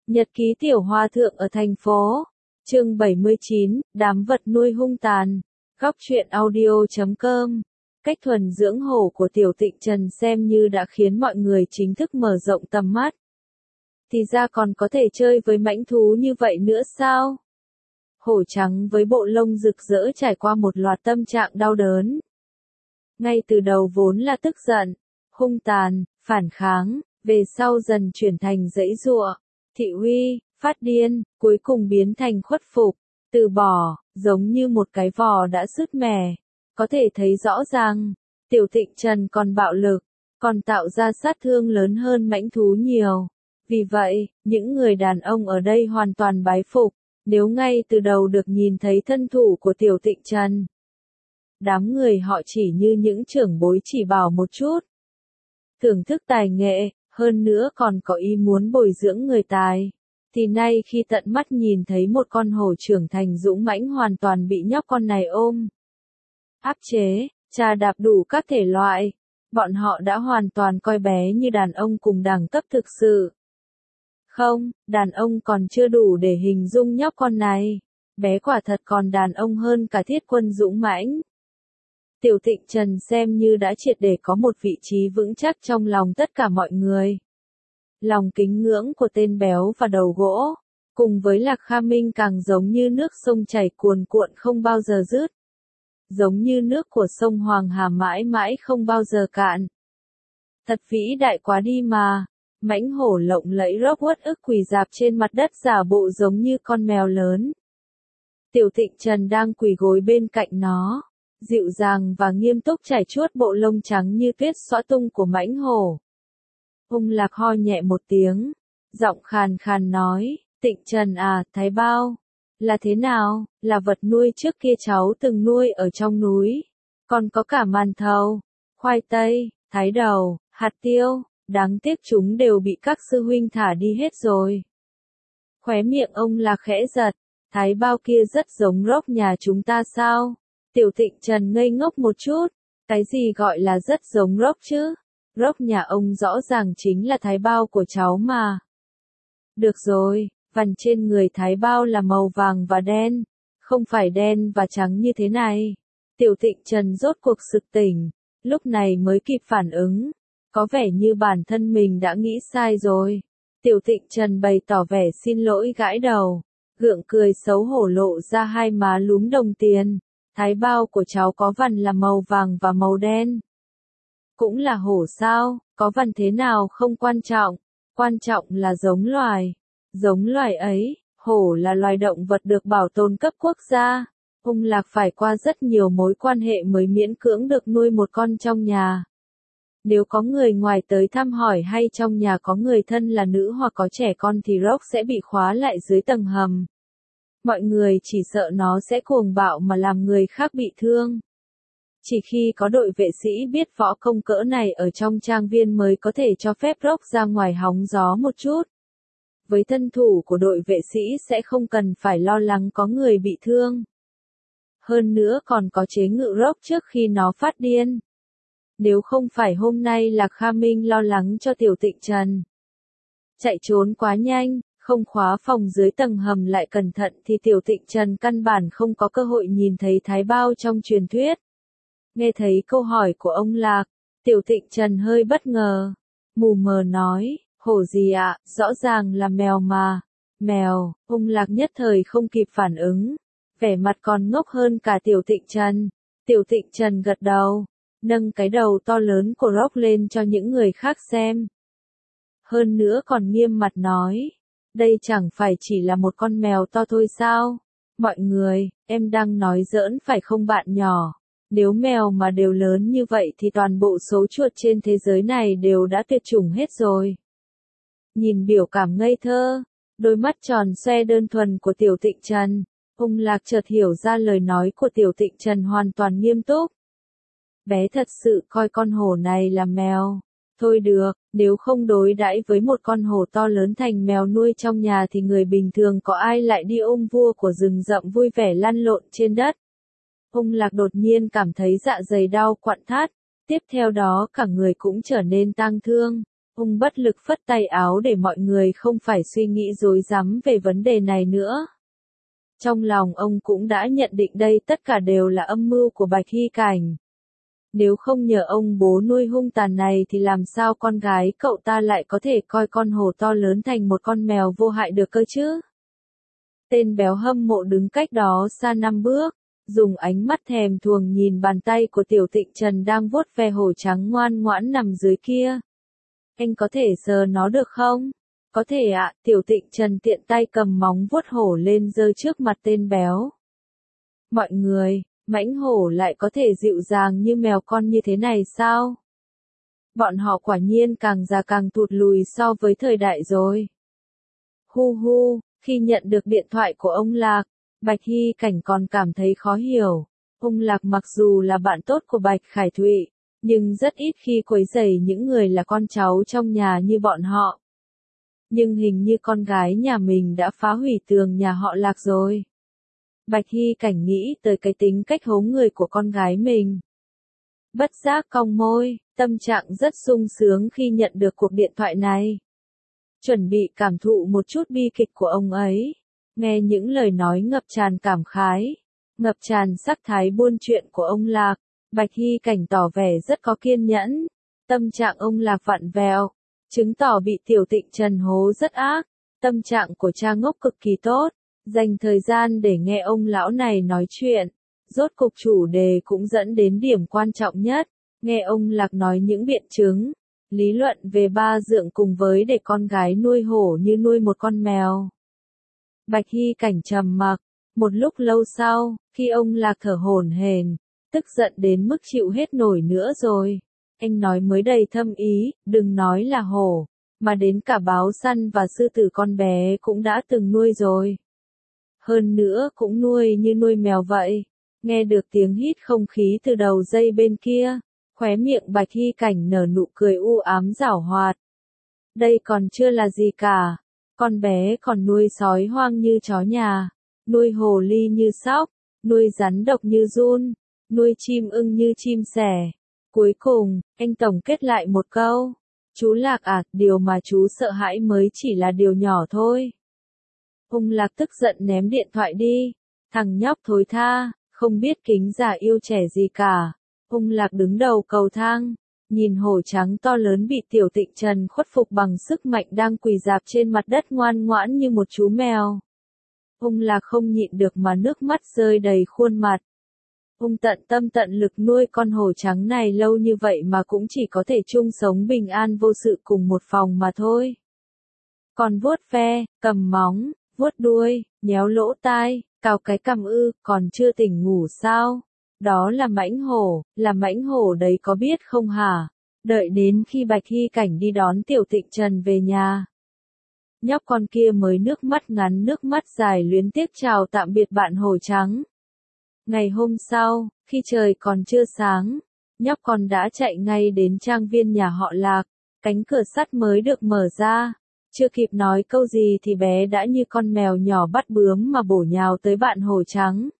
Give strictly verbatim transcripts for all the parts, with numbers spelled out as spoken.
Nhật ký tiểu hòa thượng ở thành phố. Chương bảy mươi chín, đám vật nuôi hung tàn. Góc truyện audio chấm com. Cách thuần dưỡng hổ của Tiểu Tịnh Trần xem như đã khiến mọi người chính thức mở rộng tầm mắt. Thì ra còn có thể chơi với mãnh thú như vậy nữa sao? Hổ trắng với bộ lông rực rỡ trải qua một loạt tâm trạng đau đớn. Ngay từ đầu vốn là tức giận, hung tàn, phản kháng, về sau dần chuyển thành giãy giụa, thị uy, phát điên, cuối cùng biến thành khuất phục, từ bỏ, giống như một cái vò đã sứt mẻ. Có thể thấy rõ ràng, Tiểu Tịnh Trần còn bạo lực, còn tạo ra sát thương lớn hơn mãnh thú nhiều. Vì vậy, những người đàn ông ở đây hoàn toàn bái phục, nếu ngay từ đầu được nhìn thấy thân thủ của Tiểu Tịnh Trần. Đám người họ chỉ như những trưởng bối chỉ bảo một chút. Thưởng thức tài nghệ, hơn nữa còn có ý muốn bồi dưỡng người tài. Thì nay khi tận mắt nhìn thấy một con hổ trưởng thành dũng mãnh hoàn toàn bị nhóc con này ôm, áp chế, trà đạp đủ các thể loại, bọn họ đã hoàn toàn coi bé như đàn ông cùng đẳng cấp thực sự. Không, đàn ông còn chưa đủ để hình dung nhóc con này. Bé quả thật còn đàn ông hơn cả Thiết Quân dũng mãnh. Tiểu Tịnh Trần xem như đã triệt để có một vị trí vững chắc trong lòng tất cả mọi người. Lòng kính ngưỡng của tên béo và đầu gỗ, cùng với Lạc Kha Minh càng giống như nước sông chảy cuồn cuộn không bao giờ dứt. Giống như nước của sông Hoàng Hà mãi mãi không bao giờ cạn. Thật vĩ đại quá đi mà. Mãnh hổ lộng lẫy rốc uất ức quỳ dạp trên mặt đất giả bộ giống như con mèo lớn. Tiểu Tịnh Trần đang quỳ gối bên cạnh nó, dịu dàng và nghiêm túc chải chuốt bộ lông trắng như tuyết xõa tung của mãnh hổ. Ung Lạc ho nhẹ một tiếng, giọng khàn khàn nói, Tịnh Trần à, Thái Bao, là thế nào, là vật nuôi trước kia cháu từng nuôi ở trong núi, còn có cả màn thầu, khoai tây, thái đầu, hạt tiêu. Đáng tiếc chúng đều bị các sư huynh thả đi hết rồi. Khóe miệng ông là khẽ giật, Thái Bao kia rất giống rốc nhà chúng ta sao? Tiểu Tịnh Trần ngây ngốc một chút, cái gì gọi là rất giống rốc chứ? Rốc nhà ông rõ ràng chính là Thái Bao của cháu mà. Được rồi, vằn trên người Thái Bao là màu vàng và đen, không phải đen và trắng như thế này. Tiểu Tịnh Trần rốt cuộc sực tỉnh, lúc này mới kịp phản ứng. Có vẻ như bản thân mình đã nghĩ sai rồi. Tiểu Tịnh Trần bày tỏ vẻ xin lỗi gãi đầu, gượng cười xấu hổ lộ ra hai má lúm đồng tiền. Thái Bao của cháu có vằn là màu vàng và màu đen. Cũng là hổ sao, có vằn thế nào không quan trọng, quan trọng là giống loài. Giống loài ấy, hổ là loài động vật được bảo tồn cấp quốc gia. Ung Lạc phải qua rất nhiều mối quan hệ mới miễn cưỡng được nuôi một con trong nhà. Nếu có người ngoài tới thăm hỏi hay trong nhà có người thân là nữ hoặc có trẻ con thì Rock sẽ bị khóa lại dưới tầng hầm. Mọi người chỉ sợ nó sẽ cuồng bạo mà làm người khác bị thương. Chỉ khi có đội vệ sĩ biết võ công cỡ này ở trong trang viên mới có thể cho phép Rock ra ngoài hóng gió một chút. Với thân thủ của đội vệ sĩ sẽ không cần phải lo lắng có người bị thương. Hơn nữa còn có chế ngự Rock trước khi nó phát điên. Nếu không phải hôm nay Lạc Kha Minh lo lắng cho Tiểu Tịnh Trần chạy trốn quá nhanh, không khóa phòng dưới tầng hầm lại cẩn thận thì Tiểu Tịnh Trần căn bản không có cơ hội nhìn thấy Thái Bao trong truyền thuyết. Nghe thấy câu hỏi của ông Lạc, Tiểu Tịnh Trần hơi bất ngờ, mù mờ nói, hổ gì ạ, rõ ràng là mèo mà. Mèo, ông Lạc nhất thời không kịp phản ứng, vẻ mặt còn ngốc hơn cả Tiểu Tịnh Trần. Tiểu Tịnh Trần gật đầu, nâng cái đầu to lớn của Rock lên cho những người khác xem. Hơn nữa còn nghiêm mặt nói, đây chẳng phải chỉ là một con mèo to thôi sao? Mọi người, em đang nói giỡn phải không bạn nhỏ? Nếu mèo mà đều lớn như vậy thì toàn bộ số chuột trên thế giới này đều đã tuyệt chủng hết rồi. Nhìn biểu cảm ngây thơ, đôi mắt tròn xoe đơn thuần của Tiểu Tịnh Trần, Ung Lạc chợt hiểu ra lời nói của Tiểu Tịnh Trần hoàn toàn nghiêm túc. Bé thật sự coi con hổ này là mèo. Thôi được, nếu không đối đãi với một con hổ to lớn thành mèo nuôi trong nhà thì người bình thường có ai lại đi ôm vua của rừng rậm vui vẻ lăn lộn trên đất. Ung Lạc đột nhiên cảm thấy dạ dày đau quặn thắt, tiếp theo đó cả người cũng trở nên tang thương. Ông bất lực phất tay áo để mọi người không phải suy nghĩ rối rắm về vấn đề này nữa. Trong lòng ông cũng đã nhận định đây tất cả đều là âm mưu của Bạch Hy Cảnh. Nếu không nhờ ông bố nuôi hung tàn này thì làm sao con gái cậu ta lại có thể coi con hổ to lớn thành một con mèo vô hại được cơ chứ? Tên béo hâm mộ đứng cách đó xa năm bước, dùng ánh mắt thèm thuồng nhìn bàn tay của Tiểu Tịnh Trần đang vuốt ve hổ trắng ngoan ngoãn nằm dưới kia. Anh có thể sờ nó được không? Có thể ạ, Tiểu Tịnh Trần tiện tay cầm móng vuốt hổ lên giơ trước mặt tên béo. Mọi người, mãnh hổ lại có thể dịu dàng như mèo con như thế này sao? Bọn họ quả nhiên càng già càng tụt lùi so với thời đại rồi. Hu hu, khi nhận được điện thoại của ông Lạc, Bạch Hy Cảnh còn cảm thấy khó hiểu. Ông Lạc mặc dù là bạn tốt của Bạch Khải Thụy, nhưng rất ít khi quấy rầy những người là con cháu trong nhà như bọn họ. Nhưng hình như con gái nhà mình đã phá hủy tường nhà họ Lạc rồi. Bạch Hy Cảnh nghĩ tới cái tính cách hố người của con gái mình. Bất giác cong môi, tâm trạng rất sung sướng khi nhận được cuộc điện thoại này. Chuẩn bị cảm thụ một chút bi kịch của ông ấy. Nghe những lời nói ngập tràn cảm khái, ngập tràn sắc thái buôn chuyện của ông Lạc, Bạch Hy Cảnh tỏ vẻ rất có kiên nhẫn. Tâm trạng ông Lạc vặn vẹo, chứng tỏ bị Tiểu Tịnh Trần hố rất ác. Tâm trạng của cha ngốc cực kỳ tốt, dành thời gian để nghe ông lão này nói chuyện. Rốt cục chủ đề cũng dẫn đến điểm quan trọng nhất, nghe ông Lạc nói những biện chứng, lý luận về ba dượng cùng với để con gái nuôi hổ như nuôi một con mèo. Bạch Hy Cảnh trầm mặc, một lúc lâu sau, khi ông Lạc thở hổn hển, tức giận đến mức chịu hết nổi nữa rồi. Anh nói mới đầy thâm ý, đừng nói là hổ, mà đến cả báo săn và sư tử con bé cũng đã từng nuôi rồi. Hơn nữa cũng nuôi như nuôi mèo vậy. Nghe được tiếng hít không khí từ đầu dây bên kia, khóe miệng Bạch Hy Cảnh nở nụ cười u ám giảo hoạt. Đây còn chưa là gì cả. Con bé còn nuôi sói hoang như chó nhà, nuôi hồ ly như sóc, nuôi rắn độc như giun, nuôi chim ưng như chim sẻ. Cuối cùng, anh tổng kết lại một câu. Chú Lạc à, điều mà chú sợ hãi mới chỉ là điều nhỏ thôi. Ông Lạc tức giận ném điện thoại đi. Thằng nhóc thối tha, không biết kính già yêu trẻ gì cả. Ông Lạc đứng đầu cầu thang, nhìn hổ trắng to lớn bị Tiểu Tịnh Trần khuất phục bằng sức mạnh đang quỳ rạp trên mặt đất ngoan ngoãn như một chú mèo. Ông Lạc không nhịn được mà nước mắt rơi đầy khuôn mặt. Ông tận tâm tận lực nuôi con hổ trắng này lâu như vậy mà cũng chỉ có thể chung sống bình an vô sự cùng một phòng mà thôi. Còn vuốt ve, cầm móng, vuốt đuôi, nhéo lỗ tai, cào cái cằm ư, còn chưa tỉnh ngủ sao? Đó là mãnh hổ, là mãnh hổ đấy có biết không hả? Đợi đến khi Bạch Hy Cảnh đi đón Tiểu Tịnh Trần về nhà. Nhóc con kia mới nước mắt ngắn nước mắt dài luyến tiếc chào tạm biệt bạn hổ trắng. Ngày hôm sau, khi trời còn chưa sáng, nhóc con đã chạy ngay đến trang viên nhà họ Lạc, cánh cửa sắt mới được mở ra. Chưa kịp nói câu gì thì bé đã như con mèo nhỏ bắt bướm mà bổ nhào tới bạn hổ trắng.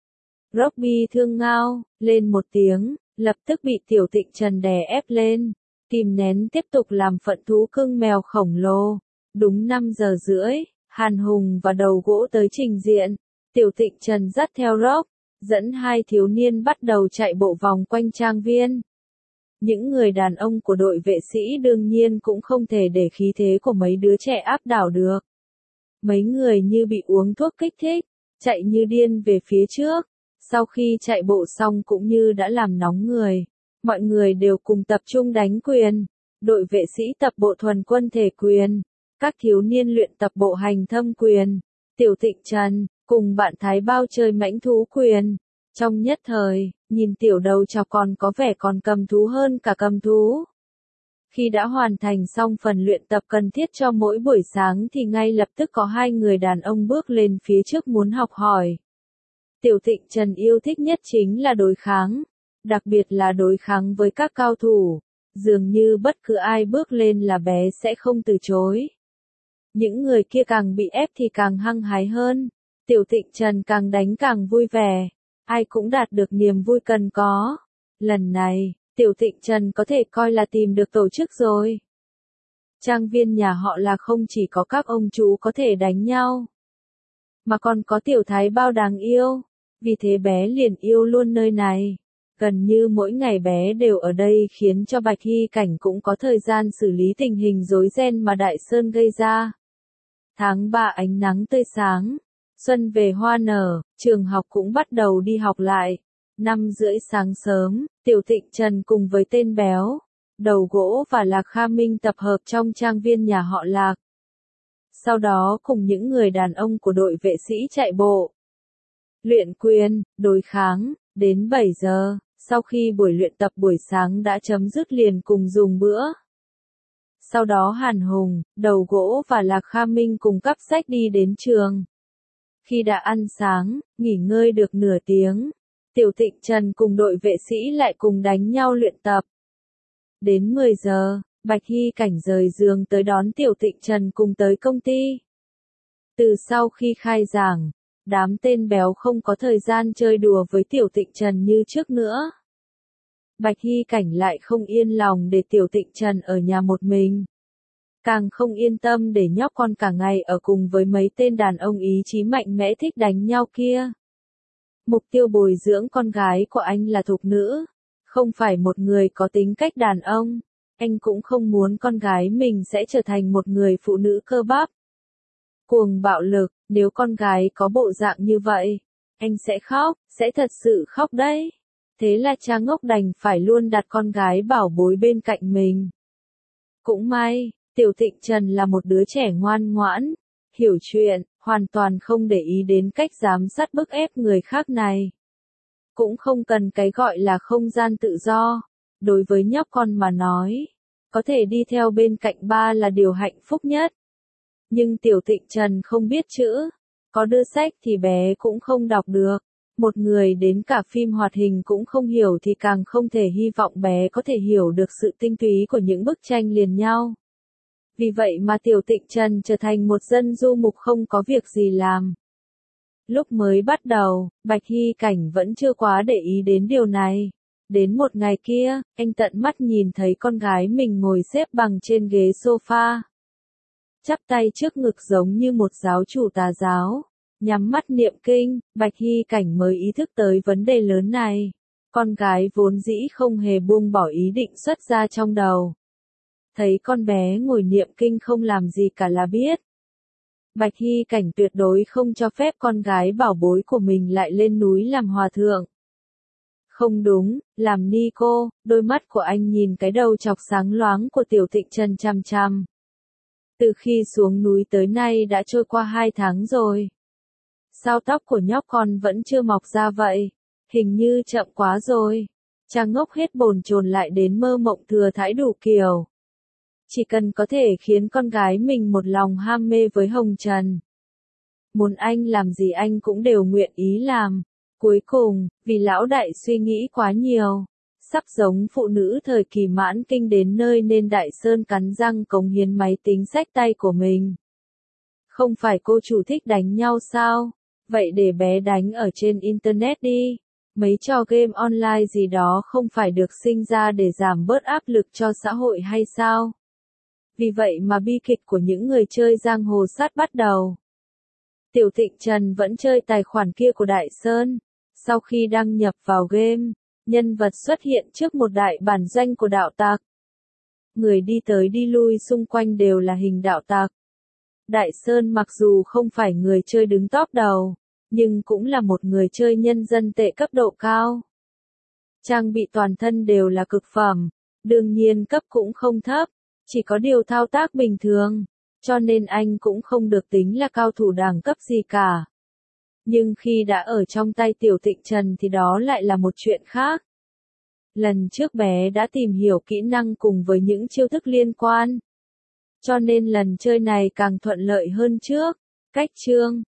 Robbie thương ngao, lên một tiếng, lập tức bị Tiểu Tịnh Trần đè ép lên, kìm nén tiếp tục làm phận thú cưng mèo khổng lồ. Đúng năm giờ rưỡi, Hàn Hùng và Đầu Gỗ tới trình diện, Tiểu Tịnh Trần dắt theo Rob, dẫn hai thiếu niên bắt đầu chạy bộ vòng quanh trang viên. Những người đàn ông của đội vệ sĩ đương nhiên cũng không thể để khí thế của mấy đứa trẻ áp đảo được. Mấy người như bị uống thuốc kích thích, chạy như điên về phía trước. Sau khi chạy bộ xong cũng như đã làm nóng người, mọi người đều cùng tập trung đánh quyền. Đội vệ sĩ tập bộ thuần quân thể quyền, các thiếu niên luyện tập bộ hành thâm quyền. Tiểu Tịnh Trần cùng bạn Thái Bao chơi mãnh thú quyền. Trong nhất thời, nhìn tiểu đầu chọc còn có vẻ còn cầm thú hơn cả cầm thú. Khi đã hoàn thành xong phần luyện tập cần thiết cho mỗi buổi sáng thì ngay lập tức có hai người đàn ông bước lên phía trước muốn học hỏi. Tiểu Tịnh Trần yêu thích nhất chính là đối kháng, đặc biệt là đối kháng với các cao thủ. Dường như bất cứ ai bước lên là bé sẽ không từ chối. Những người kia càng bị ép thì càng hăng hái hơn. Tiểu Tịnh Trần càng đánh càng vui vẻ. Ai cũng đạt được niềm vui cần có. Lần này, Tiểu Tịnh Trần có thể coi là tìm được tổ chức rồi. Trang viên nhà họ là không chỉ có các ông chú có thể đánh nhau, mà còn có tiểu thái bao đáng yêu, vì thế bé liền yêu luôn nơi này. Gần như mỗi ngày bé đều ở đây khiến cho Bạch Hy Cảnh cũng có thời gian xử lý tình hình rối ren mà Đại Sơn gây ra. Tháng ba ánh nắng tươi sáng, xuân về hoa nở, trường học cũng bắt đầu đi học lại. Năm rưỡi sáng sớm, Tiểu Tịnh Trần cùng với tên béo, Đầu Gỗ và Lạc Kha Minh tập hợp trong trang viên nhà họ Lạc. Sau đó cùng những người đàn ông của đội vệ sĩ chạy bộ, luyện quyền, đối kháng, đến bảy giờ, sau khi buổi luyện tập buổi sáng đã chấm dứt liền cùng dùng bữa. Sau đó Hàn Hùng, Đầu Gỗ và Lạc Kha Minh cùng cắp sách đi đến trường. Khi đã ăn sáng, nghỉ ngơi được nửa tiếng, Tiểu Tịnh Trần cùng đội vệ sĩ lại cùng đánh nhau luyện tập. Đến mười giờ, Bạch Hy Cảnh rời giường tới đón Tiểu Tịnh Trần cùng tới công ty. Từ sau khi khai giảng, đám tên béo không có thời gian chơi đùa với Tiểu Tịnh Trần như trước nữa. Bạch Hy Cảnh lại không yên lòng để Tiểu Tịnh Trần ở nhà một mình. Càng không yên tâm để nhóc con cả ngày ở cùng với mấy tên đàn ông ý chí mạnh mẽ thích đánh nhau kia. Mục tiêu bồi dưỡng con gái của anh là thục nữ, không phải một người có tính cách đàn ông. Anh cũng không muốn con gái mình sẽ trở thành một người phụ nữ cơ bắp, cuồng bạo lực. Nếu con gái có bộ dạng như vậy, anh sẽ khóc, sẽ thật sự khóc đấy. Thế là cha ngốc đành phải luôn đặt con gái bảo bối bên cạnh mình. Cũng may, Tiểu Tịnh Trần là một đứa trẻ ngoan ngoãn, hiểu chuyện, hoàn toàn không để ý đến cách giám sát bức ép người khác này. Cũng không cần cái gọi là không gian tự do. Đối với nhóc con mà nói, có thể đi theo bên cạnh ba là điều hạnh phúc nhất. Nhưng Tiểu Tịnh Trần không biết chữ, có đưa sách thì bé cũng không đọc được. Một người đến cả phim hoạt hình cũng không hiểu thì càng không thể hy vọng bé có thể hiểu được sự tinh túy của những bức tranh liền nhau. Vì vậy mà Tiểu Tịnh Trần trở thành một dân du mục không có việc gì làm. Lúc mới bắt đầu, Bạch Hy Cảnh vẫn chưa quá để ý đến điều này. Đến một ngày kia, anh tận mắt nhìn thấy con gái mình ngồi xếp bằng trên ghế sofa, chắp tay trước ngực giống như một giáo chủ tà giáo, nhắm mắt niệm kinh. Bạch Hy Cảnh mới ý thức tới vấn đề lớn này. Con gái vốn dĩ không hề buông bỏ ý định xuất gia trong đầu. Thấy con bé ngồi niệm kinh không làm gì cả là biết. Bạch Hy Cảnh tuyệt đối không cho phép con gái bảo bối của mình lại lên núi làm hòa thượng. Không đúng, làm ni cô. Đôi mắt của anh nhìn cái đầu chọc sáng loáng của Tiểu Tịnh Trần chằm chằm. Từ khi xuống núi tới nay đã trôi qua hai tháng rồi. Sao tóc của nhóc con vẫn chưa mọc ra vậy? Hình như chậm quá rồi. Cha ngốc hết bồn chồn lại đến mơ mộng thừa thãi đủ kiểu. Chỉ cần có thể khiến con gái mình một lòng ham mê với Hồng Trần, muốn anh làm gì anh cũng đều nguyện ý làm. Cuối cùng, vì lão đại suy nghĩ quá nhiều, sắp giống phụ nữ thời kỳ mãn kinh đến nơi nên Đại Sơn cắn răng cống hiến máy tính xách tay của mình. Không phải cô chủ thích đánh nhau sao? Vậy để bé đánh ở trên Internet đi. Mấy trò game online gì đó không phải được sinh ra để giảm bớt áp lực cho xã hội hay sao? Vì vậy mà bi kịch của những người chơi giang hồ sát bắt đầu. Tiểu Tịnh Trần vẫn chơi tài khoản kia của Đại Sơn. Sau khi đăng nhập vào game, nhân vật xuất hiện trước một đại bản doanh của đạo tặc. Người đi tới đi lui xung quanh đều là hình đạo tặc. Đại Sơn mặc dù không phải người chơi đứng top đầu, nhưng cũng là một người chơi nhân dân tệ cấp độ cao. Trang bị toàn thân đều là cực phẩm, đương nhiên cấp cũng không thấp, chỉ có điều thao tác bình thường, cho nên anh cũng không được tính là cao thủ đẳng cấp gì cả. Nhưng khi đã ở trong tay Tiểu Tịnh Trần thì đó lại là một chuyện khác. Lần trước bé đã tìm hiểu kỹ năng cùng với những chiêu thức liên quan. Cho nên lần chơi này càng thuận lợi hơn trước. Cách chương